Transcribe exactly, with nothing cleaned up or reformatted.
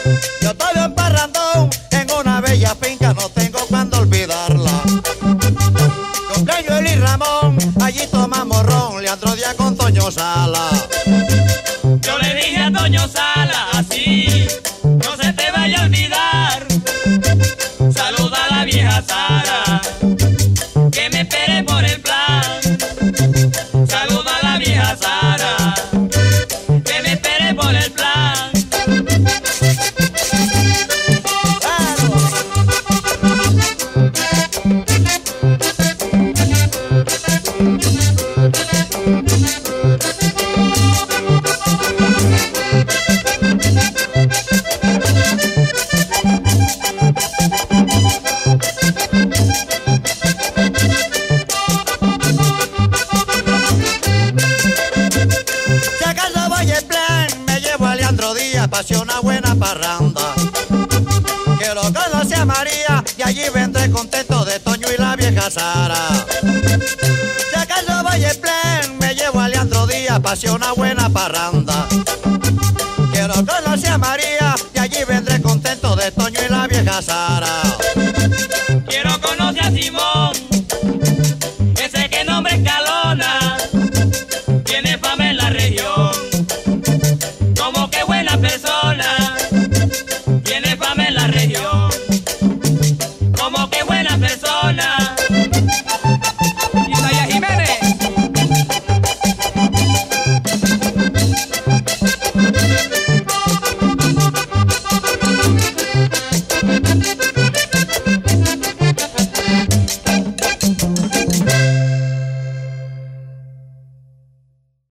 Yo estoy en parrandón, en una bella finca, no tengo cuándo olvidarla. Cumpleaños Eli Ramón, allí tomamos ron, Leandro Díaz con Toño Sala. Yo le dije a Toño Sala, así, no se te vaya a olvidar. Saluda a la vieja Sara, que me espere por el plan. Saluda a la vieja Sara, que me espere por el plan. Pasé una buena parranda, que lo conoce a María y allí vendré contento de Toño y la vieja Sara. Si acaso voy en plan, me llevo a Leandro Díaz, pasé una buena parranda, que lo conoce a María y allí vendré contento de Toño y la vieja Sara.